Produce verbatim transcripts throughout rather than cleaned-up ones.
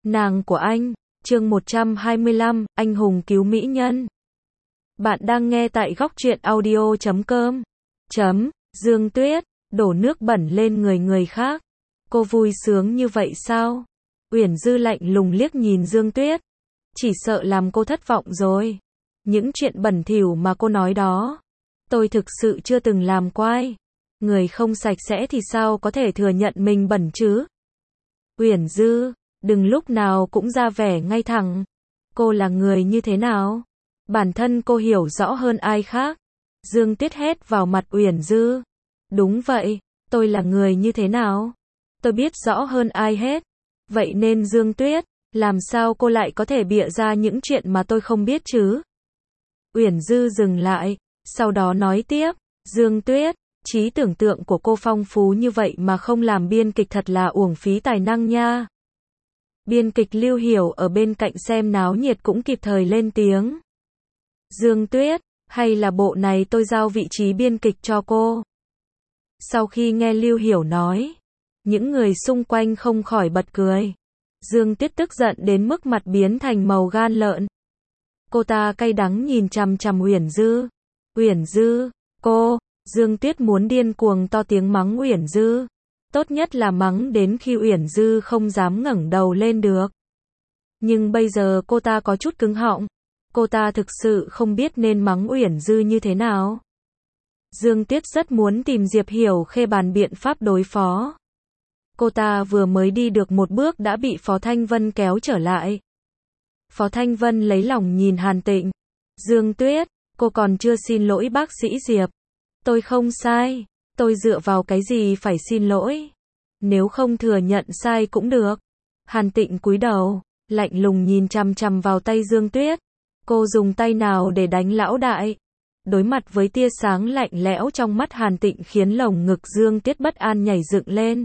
Nàng của anh, chương một trăm hai mươi lăm, anh hùng cứu mỹ nhân. Bạn đang nghe tại góc truyện audio chấm com. Chấm, Dương Tuyết, đổ nước bẩn lên người người khác. Cô vui sướng như vậy sao? Uyển Dư lạnh lùng liếc nhìn Dương Tuyết. Chỉ sợ làm cô thất vọng rồi. Những chuyện bẩn thỉu mà cô nói đó, tôi thực sự chưa từng làm quay. Người không sạch sẽ thì sao có thể thừa nhận mình bẩn chứ? Uyển Dư, đừng lúc nào cũng ra vẻ ngay thẳng. Cô là người như thế nào? Bản thân cô hiểu rõ hơn ai khác. Dương Tuyết hét vào mặt Uyển Dư. Đúng vậy, tôi là người như thế nào? Tôi biết rõ hơn ai hết. Vậy nên Dương Tuyết, làm sao cô lại có thể bịa ra những chuyện mà tôi không biết chứ? Uyển Dư dừng lại, sau đó nói tiếp, Dương Tuyết, trí tưởng tượng của cô phong phú như vậy mà không làm biên kịch thật là uổng phí tài năng nha. Biên kịch Lưu Hiểu ở bên cạnh xem náo nhiệt cũng kịp thời lên tiếng. Dương Tuyết, hay là bộ này tôi giao vị trí biên kịch cho cô? Sau khi nghe Lưu Hiểu nói, những người xung quanh không khỏi bật cười. Dương Tuyết tức giận đến mức mặt biến thành màu gan lợn. Cô ta cay đắng nhìn chằm chằm Uyển Dư. Uyển Dư, cô, Dương Tuyết muốn điên cuồng to tiếng mắng Uyển Dư. Tốt nhất là mắng đến khi Uyển Dư không dám ngẩng đầu lên được. Nhưng bây giờ cô ta có chút cứng họng. Cô ta thực sự không biết nên mắng Uyển Dư như thế nào. Dương Tuyết rất muốn tìm Diệp Hiểu Khê bàn biện pháp đối phó. Cô ta vừa mới đi được một bước đã bị Phó Thanh Vân kéo trở lại. Phó Thanh Vân lấy lòng nhìn Hàn Tịnh. Dương Tuyết, cô còn chưa xin lỗi bác sĩ Diệp. Tôi không sai, tôi dựa vào cái gì phải xin lỗi? Nếu không thừa nhận sai cũng được. Hàn Tịnh cúi đầu, lạnh lùng nhìn chằm chằm vào tay Dương Tuyết. Cô dùng tay nào để đánh lão đại? Đối mặt với tia sáng lạnh lẽo trong mắt Hàn Tịnh khiến lồng ngực Dương Tuyết bất an nhảy dựng lên.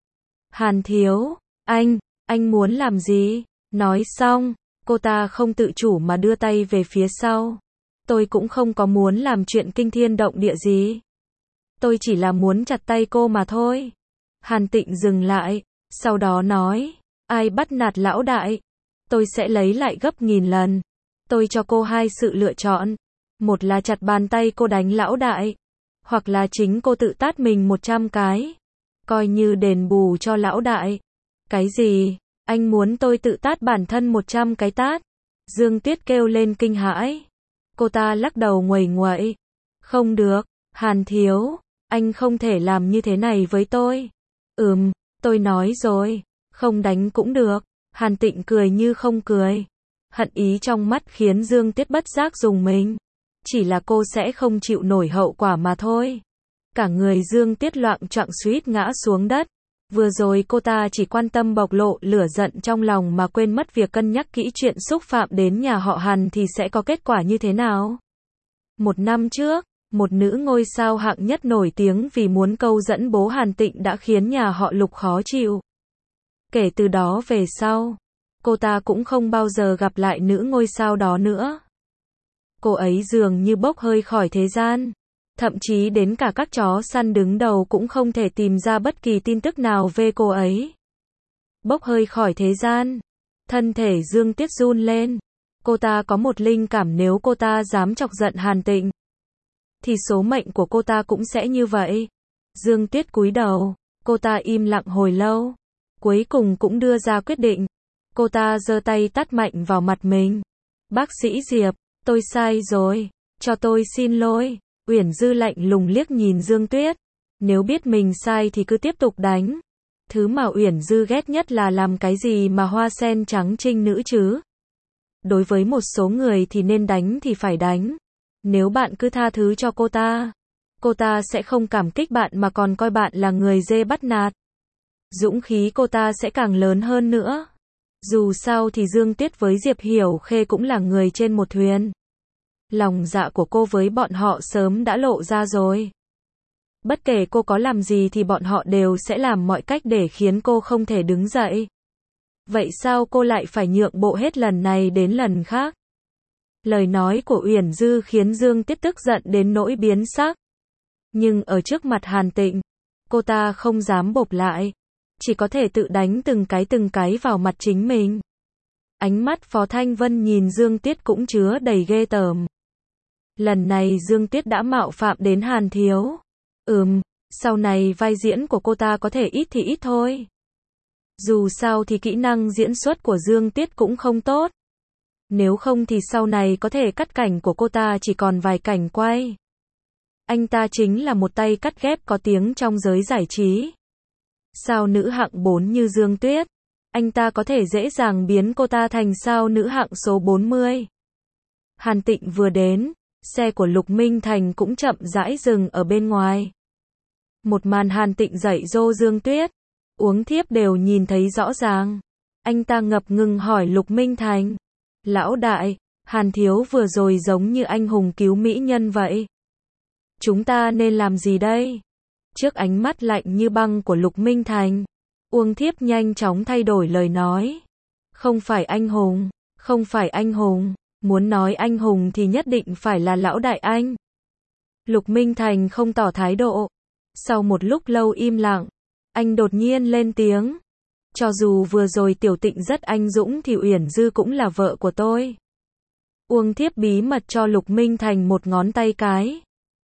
Hàn thiếu, anh, anh muốn làm gì? Nói xong, cô ta không tự chủ mà đưa tay về phía sau. Tôi cũng không có muốn làm chuyện kinh thiên động địa gì. Tôi chỉ là muốn chặt tay cô mà thôi. Hàn Tịnh dừng lại, sau đó nói, ai bắt nạt lão đại? Tôi sẽ lấy lại gấp nghìn lần. Tôi cho cô hai sự lựa chọn. Một là chặt bàn tay cô đánh lão đại. Hoặc là chính cô tự tát mình một trăm cái. Coi như đền bù cho lão đại. Cái gì? Anh muốn tôi tự tát bản thân một trăm cái tát? Dương Tuyết kêu lên kinh hãi. Cô ta lắc đầu nguầy nguậy. Không được, Hàn thiếu, anh không thể làm như thế này với tôi. Ừm, tôi nói rồi, không đánh cũng được. Hàn Tịnh cười như không cười. Hận ý trong mắt khiến Dương Tuyết bất giác rùng mình. Chỉ là cô sẽ không chịu nổi hậu quả mà thôi. Cả người Dương Tuyết loạng choạng suýt ngã xuống đất. Vừa rồi cô ta chỉ quan tâm bộc lộ lửa giận trong lòng mà quên mất việc cân nhắc kỹ chuyện xúc phạm đến nhà họ Hàn thì sẽ có kết quả như thế nào. Một năm trước, một nữ ngôi sao hạng nhất nổi tiếng vì muốn câu dẫn bố Hàn Tịnh đã khiến nhà họ Lục khó chịu. Kể từ đó về sau, cô ta cũng không bao giờ gặp lại nữ ngôi sao đó nữa. Cô ấy dường như bốc hơi khỏi thế gian. Thậm chí đến cả các chó săn đứng đầu cũng không thể tìm ra bất kỳ tin tức nào về cô ấy. Bốc hơi khỏi thế gian. Thân thể Dương Tuyết run lên. Cô ta có một linh cảm nếu cô ta dám chọc giận Hàn Tịnh, thì số mệnh của cô ta cũng sẽ như vậy. Dương Tuyết cúi đầu. Cô ta im lặng hồi lâu. Cuối cùng cũng đưa ra quyết định. Cô ta giơ tay tát mạnh vào mặt mình. Bác sĩ Diệp, tôi sai rồi. Cho tôi xin lỗi. Uyển Dư lạnh lùng liếc nhìn Dương Tuyết. Nếu biết mình sai thì cứ tiếp tục đánh. Thứ mà Uyển Dư ghét nhất là làm cái gì mà hoa sen trắng trinh nữ chứ. Đối với một số người thì nên đánh thì phải đánh. Nếu bạn cứ tha thứ cho cô ta, cô ta sẽ không cảm kích bạn mà còn coi bạn là người dê bắt nạt. Dũng khí cô ta sẽ càng lớn hơn nữa. Dù sao thì Dương Tuyết với Diệp Hiểu Khê cũng là người trên một thuyền. Lòng dạ của cô với bọn họ sớm đã lộ ra rồi. Bất kể cô có làm gì thì bọn họ đều sẽ làm mọi cách để khiến cô không thể đứng dậy. Vậy sao cô lại phải nhượng bộ hết lần này đến lần khác? Lời nói của Uyển Dư khiến Dương Tuyết tức giận đến nỗi biến sắc. Nhưng ở trước mặt Hàn Tịnh, cô ta không dám bộc lại. Chỉ có thể tự đánh từng cái từng cái vào mặt chính mình. Ánh mắt Phó Thanh Vân nhìn Dương Tuyết cũng chứa đầy ghê tởm. Lần này Dương Tuyết đã mạo phạm đến Hàn Thiếu. Ừm, sau này vai diễn của cô ta có thể ít thì ít thôi. Dù sao thì kỹ năng diễn xuất của Dương Tuyết cũng không tốt. Nếu không thì sau này có thể cắt cảnh của cô ta chỉ còn vài cảnh quay. Anh ta chính là một tay cắt ghép có tiếng trong giới giải trí. Sao nữ hạng bốn như Dương Tuyết, anh ta có thể dễ dàng biến cô ta thành sao nữ hạng số bốn mươi. Hàn Tịnh vừa đến, xe của Lục Minh Thành cũng chậm rãi dừng ở bên ngoài. Một màn Hàn Tịnh dạy dỗ Dương Tuyết, uống thiếp đều nhìn thấy rõ ràng. Anh ta ngập ngừng hỏi Lục Minh Thành, lão đại, Hàn Thiếu vừa rồi giống như anh hùng cứu mỹ nhân vậy. Chúng ta nên làm gì đây? Trước ánh mắt lạnh như băng của Lục Minh Thành, Uông Thiếp nhanh chóng thay đổi lời nói. Không phải anh hùng, không phải anh hùng, muốn nói anh hùng thì nhất định phải là lão đại anh. Lục Minh Thành không tỏ thái độ. Sau một lúc lâu im lặng, anh đột nhiên lên tiếng. Cho dù vừa rồi Tiểu Tịnh rất anh dũng thì Uyển Dư cũng là vợ của tôi. Uông Thiếp bí mật cho Lục Minh Thành một ngón tay cái.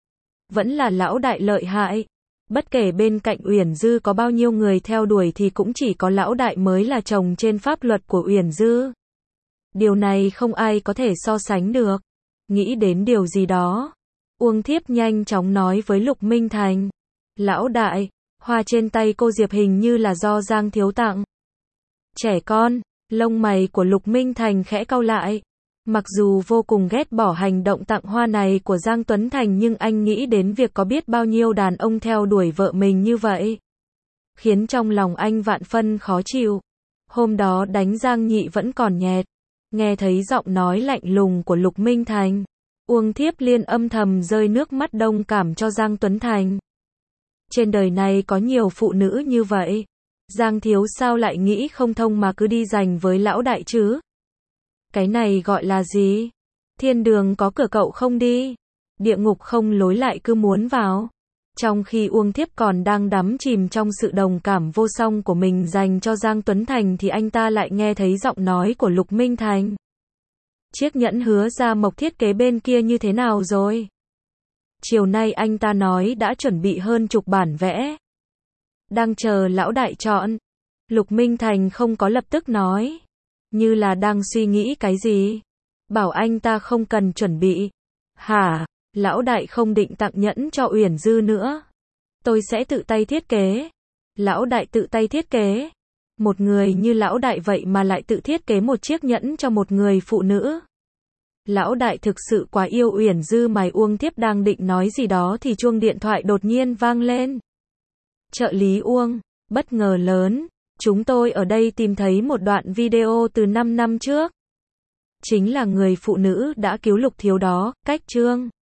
Vẫn là lão đại lợi hại. Bất kể bên cạnh Uyển Dư có bao nhiêu người theo đuổi thì cũng chỉ có lão đại mới là chồng trên pháp luật của Uyển Dư. Điều này không ai có thể so sánh được. Nghĩ đến điều gì đó, Uông Thiếp nhanh chóng nói với Lục Minh Thành. Lão đại, hoa trên tay cô Diệp hình như là do Giang Thiếu tặng. Trẻ con, lông mày của Lục Minh Thành khẽ cau lại. Mặc dù vô cùng ghét bỏ hành động tặng hoa này của Giang Tuấn Thành nhưng anh nghĩ đến việc có biết bao nhiêu đàn ông theo đuổi vợ mình như vậy. Khiến trong lòng anh vạn phân khó chịu. Hôm đó đánh Giang Nhị vẫn còn nhẹt. Nghe thấy giọng nói lạnh lùng của Lục Minh Thành, Uông Thiếp liên âm thầm rơi nước mắt đồng cảm cho Giang Tuấn Thành. Trên đời này có nhiều phụ nữ như vậy. Giang Thiếu sao lại nghĩ không thông mà cứ đi giành với lão đại chứ? Cái này gọi là gì? Thiên đường có cửa cậu không đi, địa ngục không lối lại cứ muốn vào. Trong khi Uông Thiếp còn đang đắm chìm trong sự đồng cảm vô song của mình dành cho Giang Tuấn Thành thì anh ta lại nghe thấy giọng nói của Lục Minh Thành. Chiếc nhẫn hứa ra mộc thiết kế bên kia như thế nào rồi? Chiều nay anh ta nói đã chuẩn bị hơn chục bản vẽ. Đang chờ lão đại chọn. Lục Minh Thành không có lập tức nói. Như là đang suy nghĩ cái gì. Bảo anh ta không cần chuẩn bị. Hả? Lão đại không định tặng nhẫn cho Uyển Dư nữa. Tôi sẽ tự tay thiết kế. Lão đại tự tay thiết kế. Một người như lão đại vậy mà lại tự thiết kế một chiếc nhẫn cho một người phụ nữ. Lão đại thực sự quá yêu Uyển Dư mà. Uông Thiếp đang định nói gì đó thì chuông điện thoại đột nhiên vang lên. Trợ lý Uông, bất ngờ lớn. Chúng tôi ở đây tìm thấy một đoạn video từ năm năm trước. Chính là người phụ nữ đã cứu Lục Thiếu đó, cách chương.